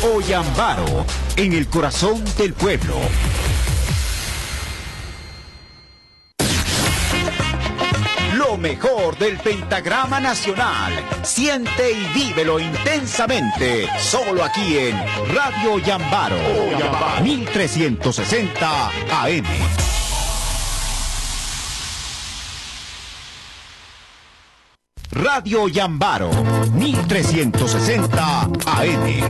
Oyambaro, en el corazón del pueblo. Lo mejor del pentagrama nacional. Siente y vívelo intensamente. Solo aquí en Radio Oyambaro. 1360 AM. Radio Oyambaro, 1360 AM.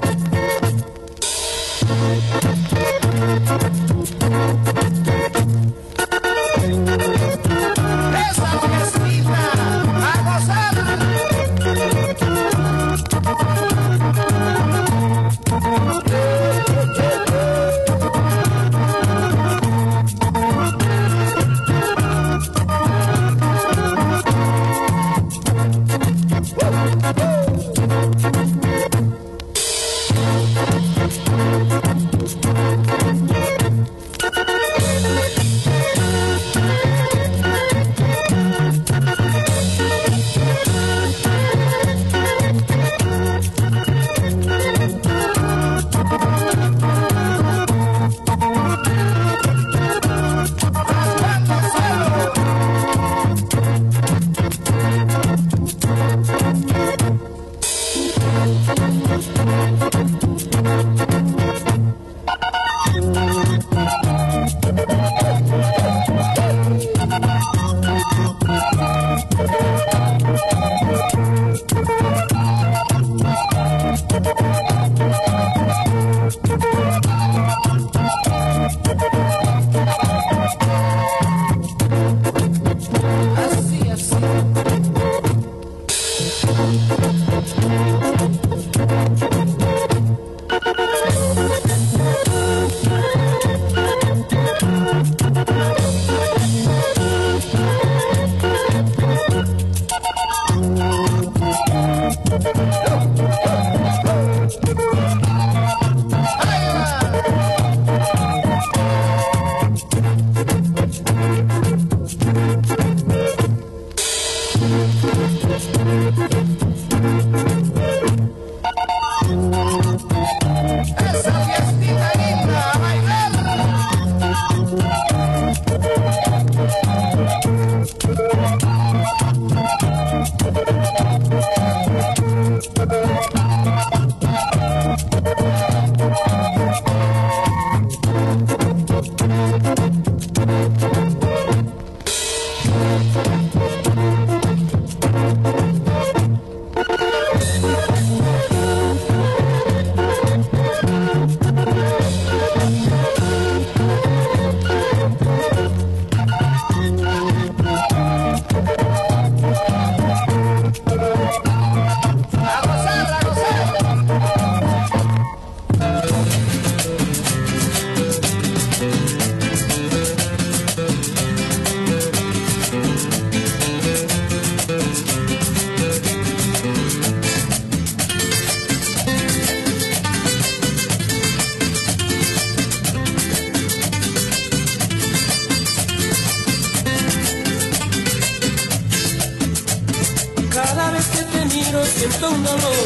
siento un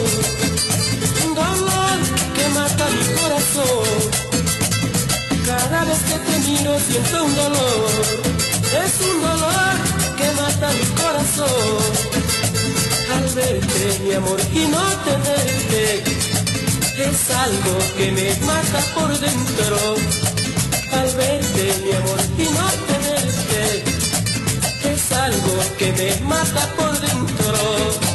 dolor que mata mi corazón. Cada vez que te miro siento un dolor, es un dolor que mata mi corazón. Al verte, mi amor, y no tenerte, es algo que me mata por dentro. Al verte, mi amor, y no tenerte, es algo que me mata por dentro.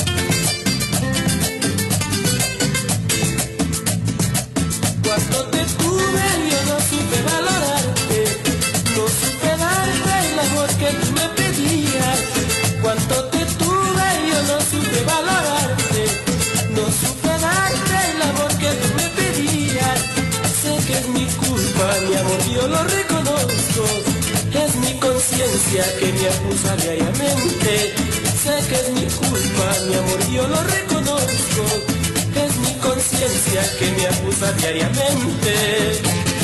Cuando te conciencia que me acusa diariamente. Sé que es mi culpa, mi amor, yo lo reconozco. Es mi conciencia que me acusa diariamente.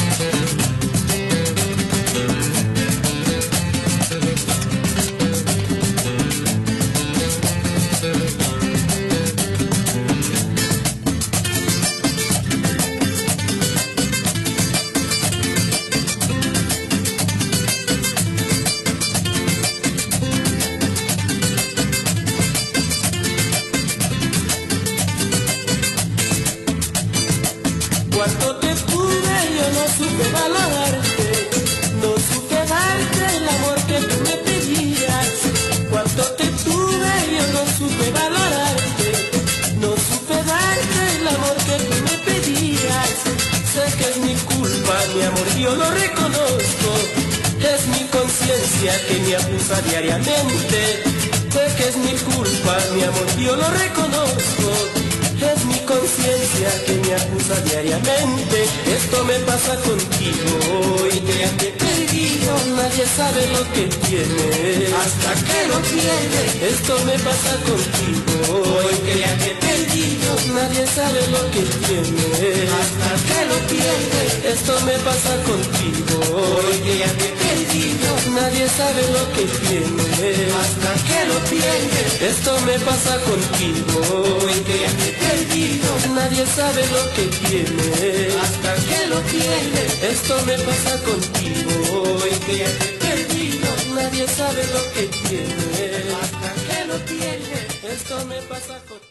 Cuando te tuve yo no supe valorarte, no supe darte el amor que tú me pedías. Cuando te tuve yo no supe valorarte, no supe darte el amor que tú me pedías. Sé que es mi culpa, mi amor, yo lo reconozco. Es mi conciencia que me acusa diariamente. Sé que es mi culpa, mi amor, yo lo reconozco. Es mi conciencia que me acusa diariamente. Esto me pasa contigo y te he perdido. Nadie sabe lo que tiene hasta que lo pierde. Esto me pasa contigo y te he perdido. Nadie sabe lo que tiene hasta que lo pierde. Esto me pasa contigo y te he perdido. Nadie sabe lo que tiene hasta que lo pierde. Esto me pasa contigo y te he perdido. Nadie sabe lo que tiene hasta que lo pierde. Esto me pasa contigo y que ya te he perdido. Nadie sabe lo que tiene hasta que lo pierde. Esto me pasa contigo.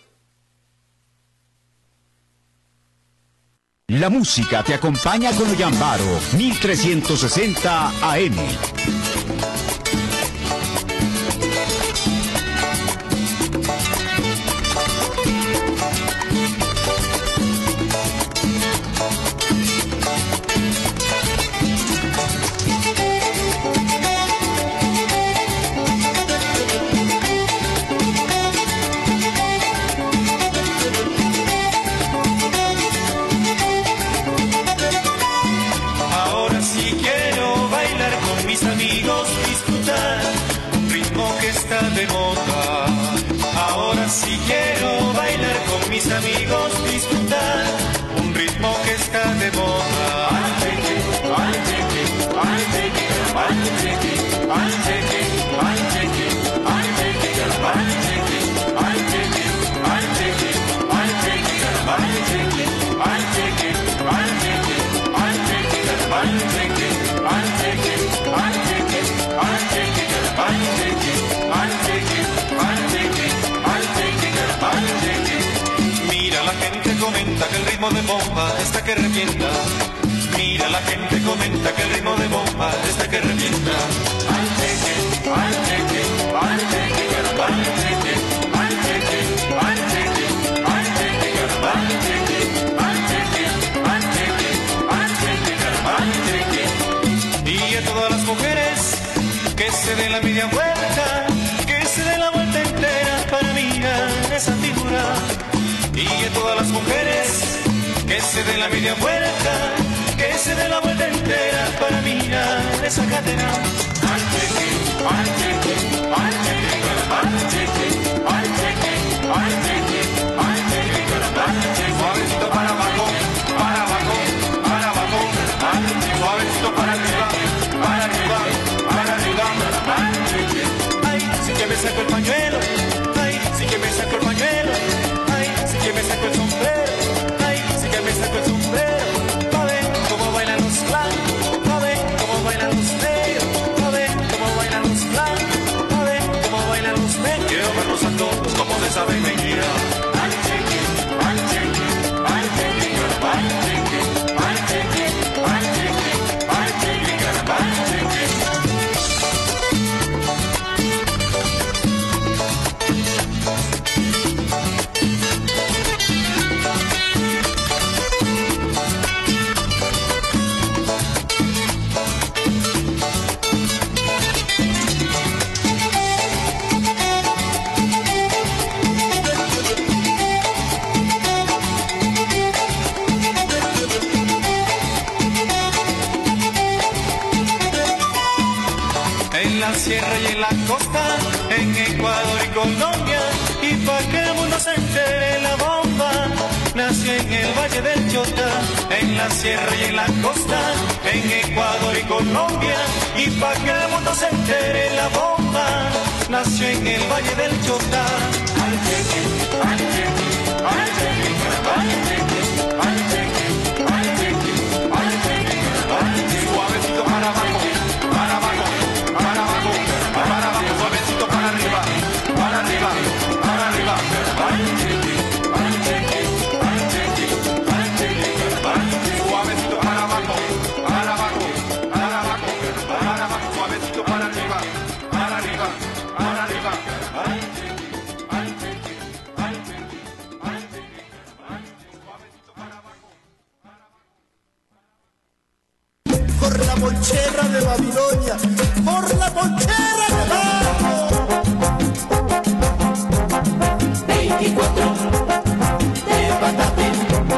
La música te acompaña con Oyambaro 1360 AM. De moda. Ahora sí quiero bailar con mis amigos, disfrutar un ritmo que está de moda. I'll take it, I'll take it, I'll take it, I'll take it, I'll take it, I'll take it, I'll take it, I'll take it, I'll take it, I'll take it, I'll take it, I'll take it, I'll take it, I'll take it, I'll take it, I'll take it, I'll take it, I'll take it, I'll take it, I'll take it. Mira, la gente comenta que el ritmo de bomba está que revienta. Mira, la gente comenta que el ritmo de bomba está que revienta. I'll take it, I'll take it, I'll take it, I'll take it, I'll take it, I'll take it, I'll take it, I'll take it, I'll take it, I'll take it, I'll take it, I'll take it. Y a todas las mujeres que se den la media vuelta, que se den la vuelta entera para mirar esa figura. Y a todas las mujeres que se den la media vuelta, que se den la vuelta entera para mirar esa cadera. I'll take it, I'll take it, I'll take it, I'll take it, I'll take it, I'll take it, I'll take it, I'll take it. Suavecito para abajo, para abajo, para abajo. Suavecito para arriba, para arriba, para arriba. I'll take it. Ay, sí que me saco el pañuelo. Ay, sí que me saco el pañuelo. Que me saco el sombrero, ay, sí que me saco el sombrero. Pa' ver cómo bailan los blancos, pa' ver cómo bailan los negros, pa' ver cómo bailan los blancos, pa' ver cómo bailan en la sierra y en la costa, en Ecuador y Colombia, y pa' que el mundo se entere la bomba, nació en el Valle del Chota, en la sierra y en la costa, en Ecuador y Colombia, y pa' que el mundo se entere la bomba, nació en el Valle del Chota. Ay, cheque, ay, cheque, ay, cheque, ay, cheque, ay, cheque, ay, cheque, ay, cheque, ay, cheque, suavecito para abajo, para abajo, para abajo, para abajo, suavecito para arriba, para arriba, para arriba, ay, cheque, ay, cheque, ay, cheque, ay, cheque, ay, cheque, suavecito para abajo, para abajo, para abajo, para abajo, suavecito para arriba, para arriba, para arriba, ay, cheque, ay, cheque, ay, cheque, ay, cheque, ay, cheque, suavecito para abajo, para abajo. Por la monchera de Babilonia, por la monchera de Babilonia. 24 de patate.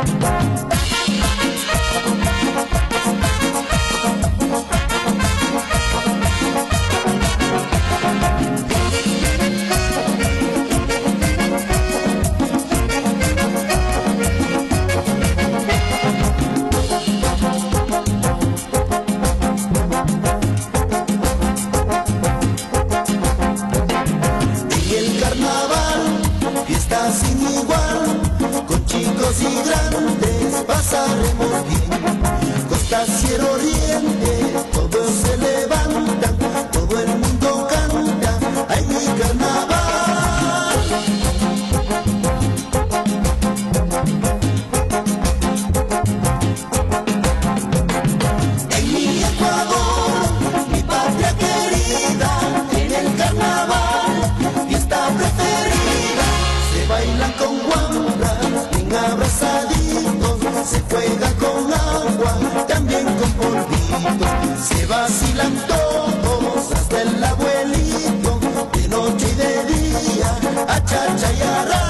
Sin igual, con chicos y grandes pasaremos bien. Costa, Sierra, Oriente, todos se levantan, todo el mundo canta, ay mi carnaval. En mi Ecuador, mi patria querida, en el carnaval, fiesta preferida. Se bailan con guambras, bien abrazaditos, se juega con agua, también con polvitos, se vacilan todos, hasta el abuelito, de noche y de día, a chacha y a ray.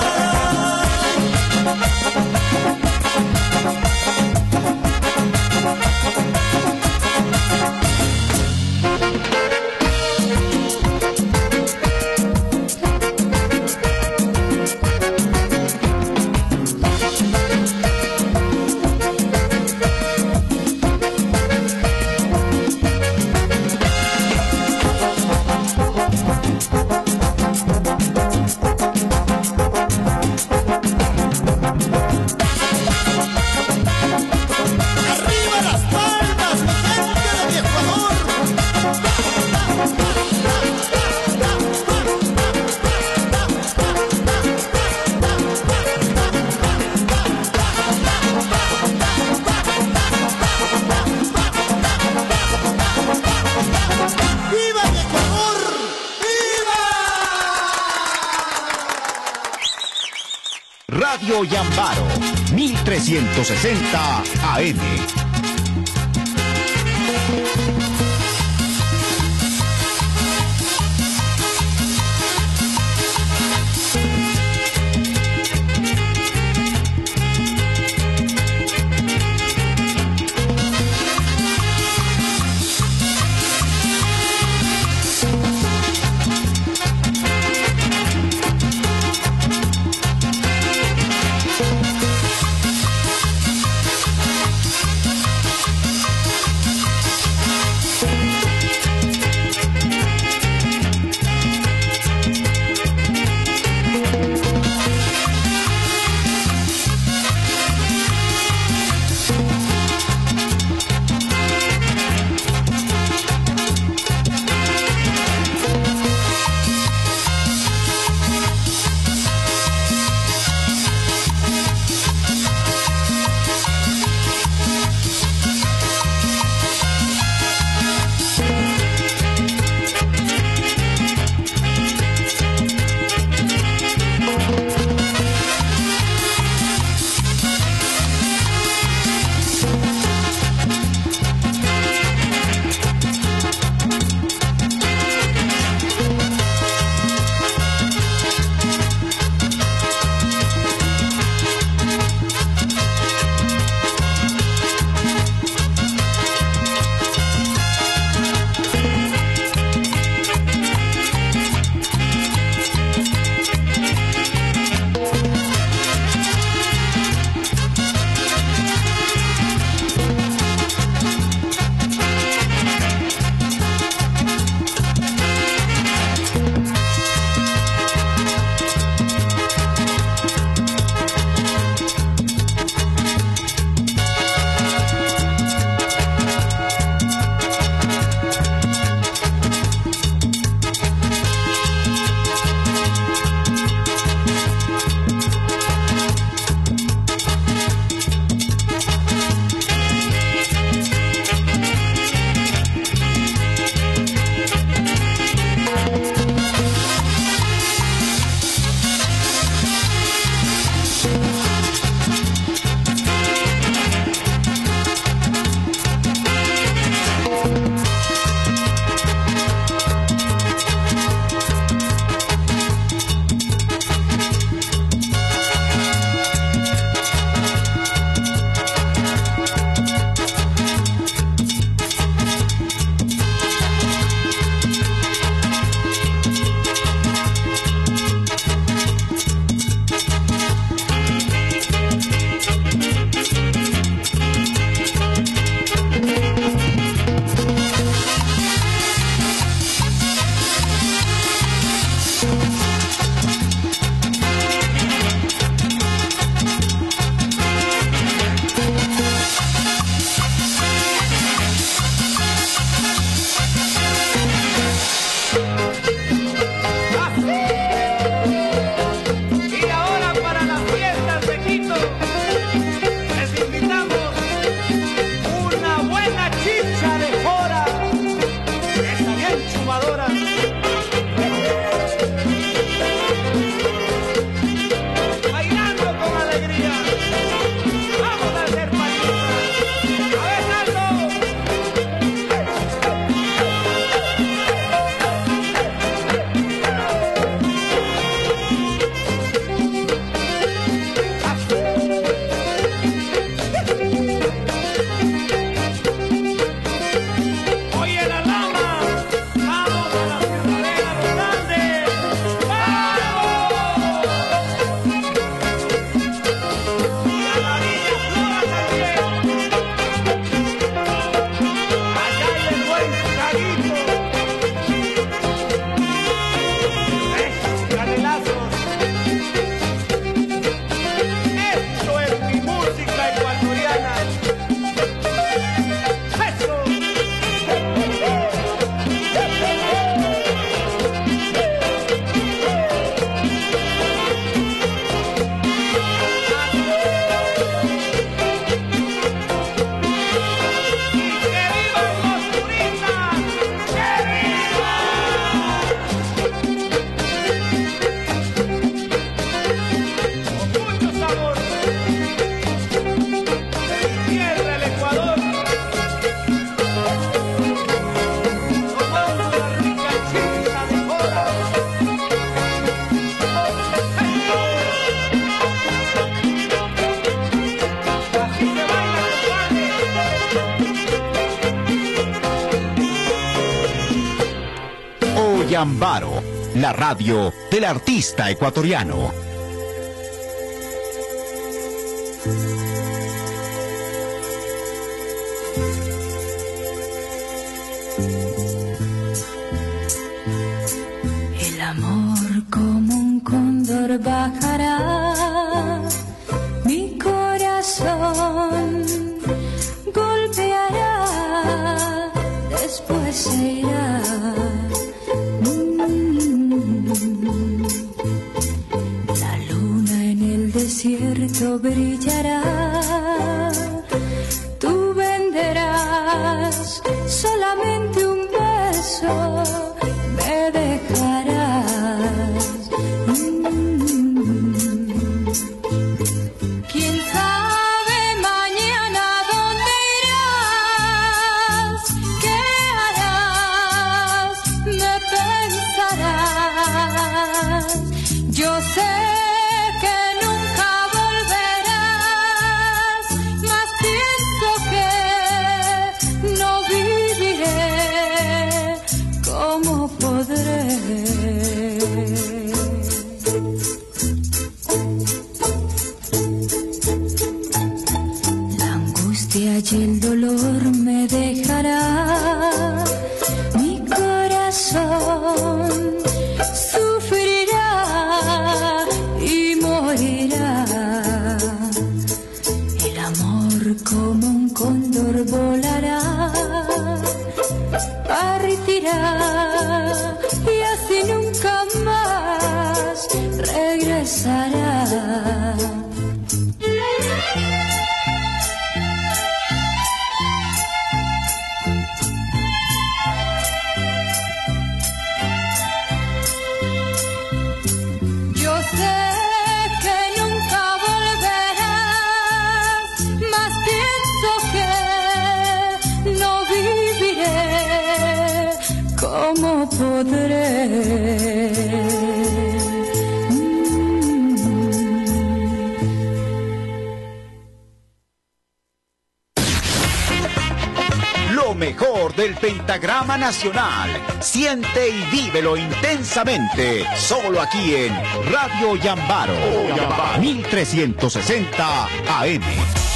Radio Yambaro, 1360 AM. innovadoras. Bailando con alegría. Vamos a hacer palmitas. A ver, Naldo. Oye la lama, vamos a la ciudadela de los Andes, ¡vamos! Y a la Villa Flora también, allá hay el buen Carito, esos canelazos, esto es mi música ecuatoriana, eso. ¡Que vivan los turistas! ¡Que vivan! Con mucho sabor de mi tierra, el Ecuador, tomando la rica chicha de jora. Así se baila, compadre. Oyambaro, la radio del artista ecuatoriano. El amor como un cóndor bajará, mi corazón golpeará, después se irá. La luna en el desierto brillará, tú venderás solamente un beso, me dejarás. ¿Quién sabe mañana dónde irás? ¿Qué harás? Me pensarás. Yo sé que nunca volverás, mas pienso que no viviré. ¿Cómo podré? La angustia y el dolor me dejará, mi corazón sufrirá y morirá. El amor como un cóndor volará, partirá y así nunca más regresará. Yo sé que nunca volverás, mas pienso que no viviré. ¿Cómo podré? Lo mejor del pentagrama nacional. Siente y vívelo intensamente. Solo aquí en Radio Oyambaro. 1360 AM.